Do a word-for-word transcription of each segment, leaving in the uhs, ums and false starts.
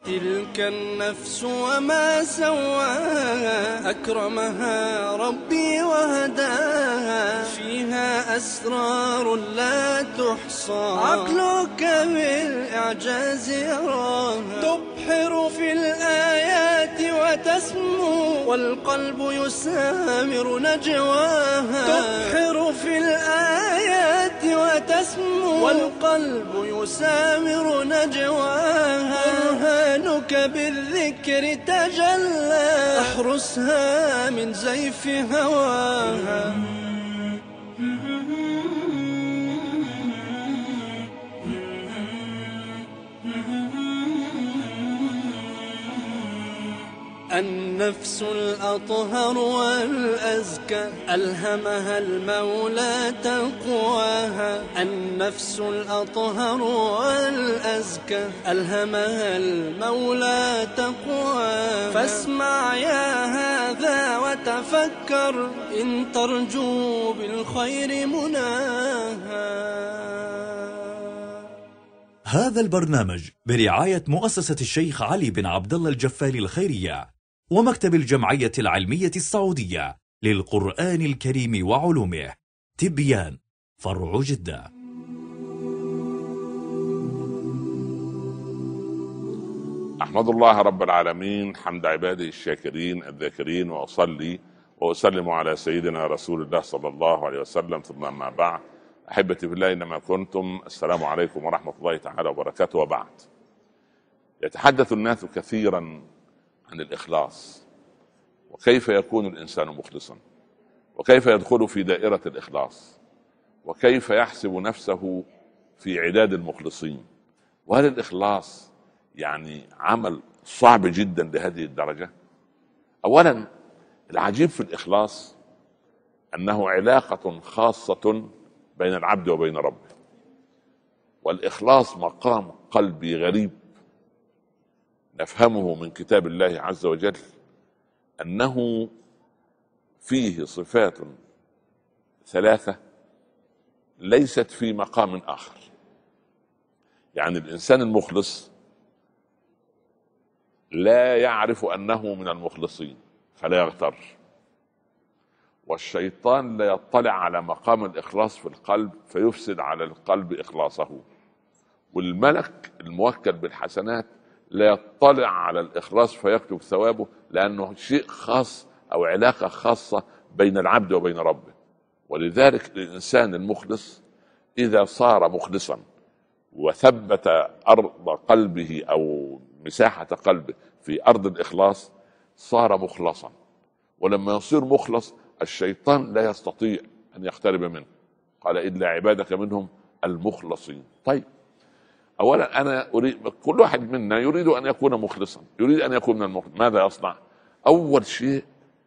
تلك النفس وما سواها أكرمها ربي وهداها، فيها أسرار لا تحصى عقلك بالإعجاز يراها، تبحر في الآيات وتسمو والقلب يسامر نجواها، تبحر في الآيات وتسمو والقلب يسامر نجواها، برهانك بالذكر تجلى احرسها من زيف هواها. النفس الأطهر والأزكى ألهمها المولى تقواها، النفس الأطهر والأزكى ألهمها المولى تقواها، فاسمع يا هذا وتفكر إن ترجو بالخير مناها. هذا البرنامج برعاية مؤسسة الشيخ علي بن عبد الله الجفاري الخيرية ومكتب الجمعية العلمية السعودية للقرآن الكريم وعلومه، تبيان، فرع جدة. أحمد الله رب العالمين حمد عباده الشاكرين الذاكرين، وأصلي وأسلم على سيدنا رسول الله صلى الله عليه وسلم، ثم أما بعد. أحبتي في الله إنما كنتم، السلام عليكم ورحمة الله تعالى وبركاته. وبعد، يتحدث الناس كثيرا عن الإخلاص، وكيف يكون الإنسان مخلصا، وكيف يدخل في دائرة الإخلاص، وكيف يحسب نفسه في عداد المخلصين. وهل الإخلاص يعني عمل صعب جدا لهذه الدرجة؟ أولا، العجيب في الإخلاص أنه علاقة خاصة بين العبد وبين ربه، والإخلاص مقام قلبي غريب نفهمه من كتاب الله عز وجل، أنه فيه صفات ثلاثة ليست في مقام آخر. يعني الإنسان المخلص لا يعرف أنه من المخلصين فلا يغتر، والشيطان لا يطلع على مقام الإخلاص في القلب فيفسد على القلب إخلاصه، والملك الموكل بالحسنات لا يطلع على الإخلاص فيكتب ثوابه، لأنه شيء خاص أو علاقة خاصة بين العبد وبين ربه. ولذلك الإنسان المخلص إذا صار مخلصا وثبت أرض قلبه أو مساحة قلبه في أرض الإخلاص صار مخلصا، ولما يصير مخلص الشيطان لا يستطيع أن يقترب منه، قال إلا عبادك منهم المخلصين. طيب، أولا أنا أريد، كل واحد منا يريد أن يكون مخلصا، يريد أن يكون من المخلص. ماذا يصنع؟ أول شيء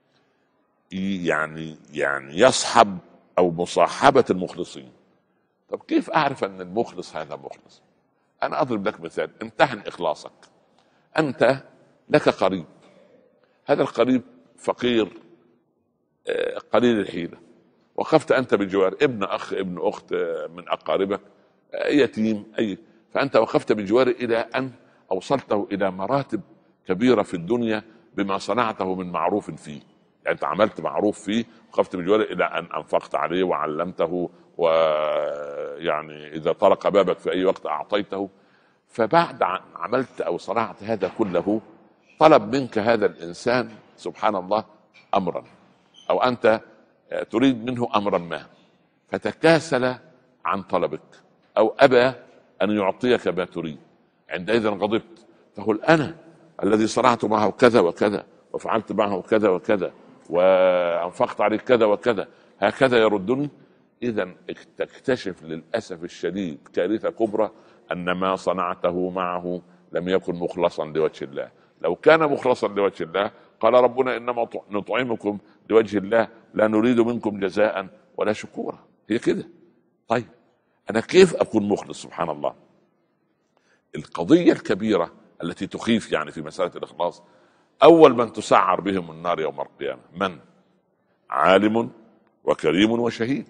يعني يعني يصحب أو مصاحبة المخلصين. طب كيف أعرف أن المخلص هذا مخلص؟ أنا أضرب لك مثال. امتحن إخلاصك. أنت لك قريب، هذا القريب فقير قليل الحيلة، وقفت أنت بجوار ابن أخ ابن أخت من أقاربك يتيم أي، فأنت وقفت بجواره إلى أن أوصلته إلى مراتب كبيرة في الدنيا بما صنعته من معروف فيه. يعني أنت عملت معروف فيه، وقفت بجواره إلى أن أنفقت عليه وعلمته، ويعني إذا طرق بابك في أي وقت أعطيته. فبعد عملت أو صنعت هذا كله، طلب منك هذا الإنسان سبحان الله أمرا، أو أنت تريد منه أمرا ما، فتكاسل عن طلبك أو أبى أن يعطيك ما تريد. عندئذ غضبت، تقول أنا الذي صنعت معه كذا وكذا، وفعلت معه كذا وكذا، وأنفقت عليه كذا وكذا، هكذا يردني. إذن تكتشف للأسف الشديد كارثة كبرى، أن ما صنعته معه لم يكن مخلصا لوجه الله. لو كان مخلصا لوجه الله قال ربنا إنما نطعمكم لوجه الله لا نريد منكم جزاء ولا شكورا. هي كده. طيب أنا كيف أكون مخلص؟ سبحان الله. القضية الكبيرة التي تخيف يعني في مسألة الإخلاص، أول من تسعر بهم النار يوم القيامة من؟ عالم وكريم وشهيد.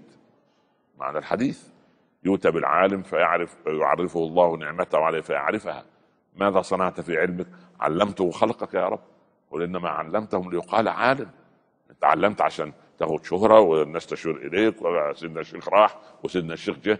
معنى الحديث يؤتى بالعالم فيعرف يعرفه الله نعمته عليه فيعرفها، ماذا صنعت في علمك؟ علمته خلقك يا رب، قل انما علمتهم ليقال عالم. انت علمت عشان تاخد شهره والناس تشير اليك، وسيدنا الشيخ راح وسيدنا الشيخ جه.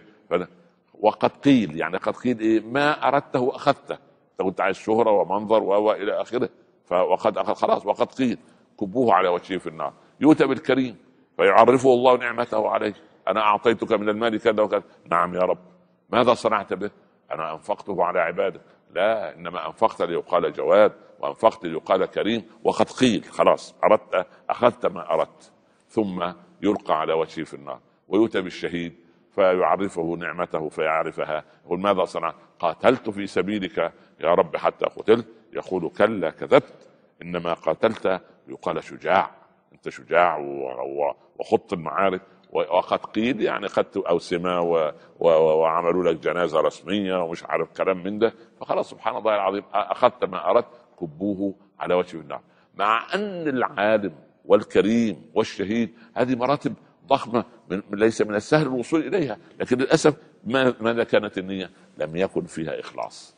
وقد قيل، يعني قد قيل ايه؟ ما اردته اخذته. انت كنت عايز شهره ومنظر والى اخره، فوقد اخذ خلاص. وقد قيل كبوه على وجهه في النار. يؤتى بالكريم فيعرفه الله نعمته عليه. انا اعطيتك من المال كذا وكذا. نعم يا رب. ماذا صنعت به؟ انا انفقته على عبادك. لا، انما انفقت ليقال جواد، وانفقت ليقال كريم. وقد قيل خلاص اردت اخذت ما اردت. ثم يلقى على وجهه في النار. ويؤتى بالشهيد فيعرفه نعمته فيعرفها. يقول ماذا صنعت؟ قاتلت في سبيلك يا رب حتى قتلت. يقول كلا كذبت، انما قاتلت يقال شجاع. انت شجاع وخط المعارك. وقد قيل يعني خدت اوسمه و... و... وعملوا لك جنازه رسميه ومش عارف كلام من ده. فخلاص سبحان الله العظيم اخذت ما اردت، كبوه على وجه النار. مع ان العالم والكريم والشهيد هذه مراتب ضخمه، من... ليس من السهل الوصول اليها، لكن للاسف ما... ماذا كانت النيه؟ لم يكن فيها اخلاص.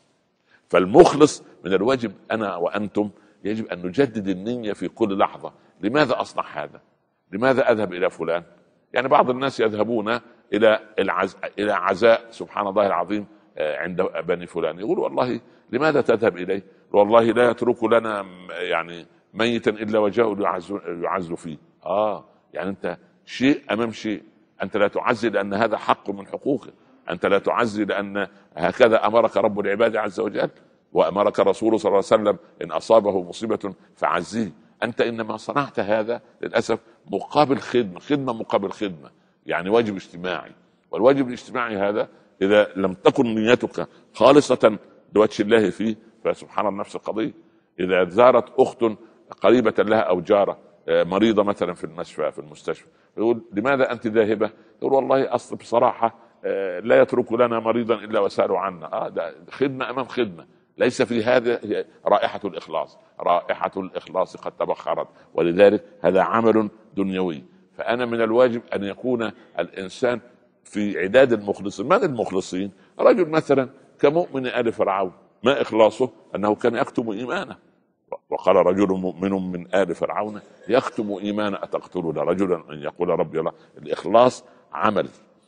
فالمخلص من الواجب انا وانتم يجب ان نجدد النيه في كل لحظه. لماذا اصنع هذا؟ لماذا اذهب الى فلان؟ يعني بعض الناس يذهبون الى العز... الى عزاء سبحان الله العظيم عند بني فلان. يقول والله لماذا تذهب اليه؟ والله لا يترك لنا يعني ميتا الا وجاء يعز... يعز فيه. اه يعني انت شيء امام شيء. انت لا تعزي لان هذا حق من حقوقه. انت لا تعزي لان هكذا امرك رب العباد عز وجل، وامرك رسوله صلى الله عليه وسلم ان اصابه مصيبه فعزيه. انت انما صنعت هذا للاسف مقابل خدمه، خدمه مقابل خدمه، يعني واجب اجتماعي. والواجب الاجتماعي هذا اذا لم تكن نيتك خالصه لوجه الله فيه فسبحان الله نفس القضيه. اذا زارت اخت قريبه لها او جاره مريضه مثلا في المشفى في المستشفى، يقول لماذا انت ذاهبه؟ يقول والله اصل بصراحه لا يترك لنا مريضا الا وسالوا عنا. اه ده خدمه امام خدمه. ليس في هذا رائحة الإخلاص. رائحة الإخلاص قد تبخرت، ولذلك هذا عمل دنيوي. فأنا من الواجب أن يكون الإنسان في عداد المخلصين. من المخلصين؟ رجل مثلا كمؤمن آل فرعون، ما إخلاصه؟ أنه كان يكتم إيمانه. وقال رجل مؤمن من آل فرعون يكتم إيمانه أتقتلون رجلا أن يقول ربي الله. الإخلاص عمل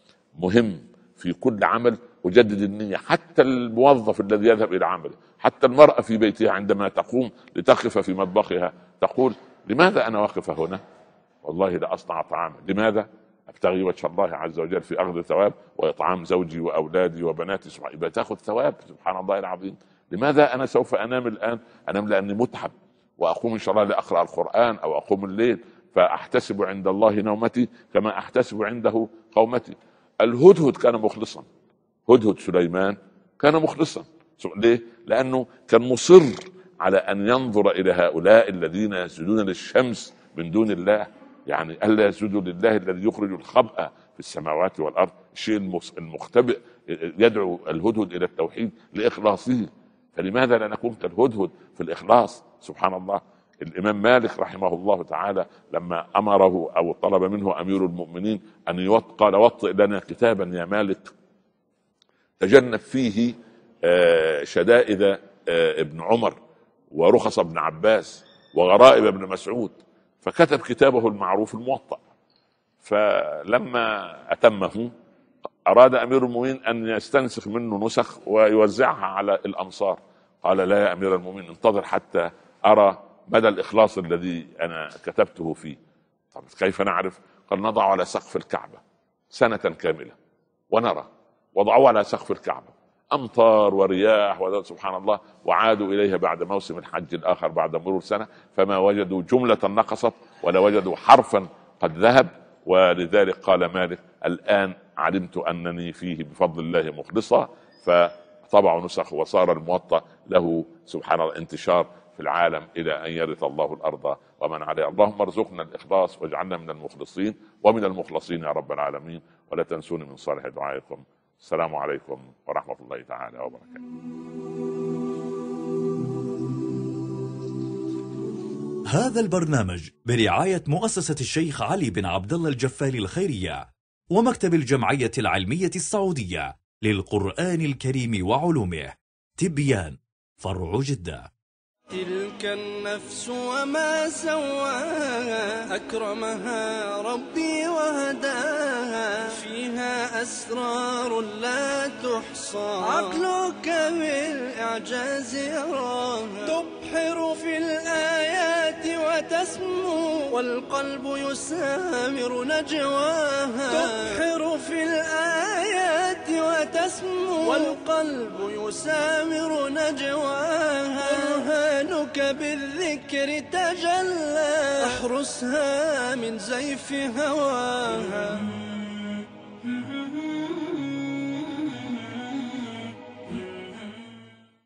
مهم في كل عمل. وجدد النية. حتى الموظف الذي يذهب إلى عمله، حتى المرأة في بيتها عندما تقوم لتقف في مطبخها تقول لماذا أنا واقفة هنا؟ والله لا أصنع طعاما. لماذا؟ أبتغي وجه الله عز وجل في أخذ ثواب وإطعام زوجي وأولادي وبناتي. سبحان الله تأخذ ثواب سبحان الله العظيم. لماذا أنا سوف أنام الآن؟ أنام لأني متعب، وأقوم إن شاء الله لأقرأ القرآن أو أقوم الليل، فأحتسب عند الله نومتي كما أحتسب عنده قومتي. الهدهد كان مخلصا. هدهد سليمان كان مخلصا. ليه؟ لأنه كان مصر على أن ينظر إلى هؤلاء الذين يسجدون للشمس من دون الله. يعني ألا يسجدوا لله الذي يخرج الخبأ في السماوات والأرض. الشيء المختبئ. يدعو الهدهد إلى التوحيد لإخلاصه. فلماذا لا نكون كالهدهد في الإخلاص؟ سبحان الله. الإمام مالك رحمه الله تعالى لما أمره أو طلب منه أمير المؤمنين أن يوط قال وطئ لنا كتابا يا مالك تجنب فيه شدائد ابن عمر ورخص ابن عباس وغرائب ابن مسعود. فكتب كتابه المعروف الموطأ. فلما أتمه أراد أمير المؤمنين أن يستنسخ منه نسخ ويوزعها على الأمصار. قال لا يا أمير المؤمنين انتظر حتى أرى مدى الإخلاص الذي أنا كتبته فيه. طب كيف نعرف؟ قال نضع على سقف الكعبة سنة كاملة ونرى. وضعوا على سقف الكعبة أمطار ورياح وسبحان الله. وعادوا إليها بعد موسم الحج الآخر بعد مرور سنة فما وجدوا جملة نقصت ولا وجدوا حرفا قد ذهب. ولذلك قال مالك الآن علمت أنني فيه بفضل الله مخلصا. فطبعوا نسخ وصار الموطأ له سبحان الله انتشار في العالم إلى أن يرث الله الأرض ومن عليها. اللهم ارزقنا الإخلاص واجعلنا من المخلصين ومن المخلصين يا رب العالمين. ولا تنسوني من صالح دعائكم. السلام عليكم ورحمة الله تعالى وبركاته. هذا البرنامج برعاية مؤسسة الشيخ علي بن عبد الله الجفالي الخيرية ومكتب الجمعية العلمية السعودية للقرآن الكريم وعلومه. تبيان فرع جدة. تلك النفس وما سواها أكرمها ربي وهداها، فيها أسرار لا تحصى عقلك بالإعجاز يراها، تبحر في الآيات وتسمو والقلب يسامر نجواها، تبحر في الآيات وتسمو والقلب يسامر نجواها، برهانك بالذكر تجلى، احرسها من زيف هواها.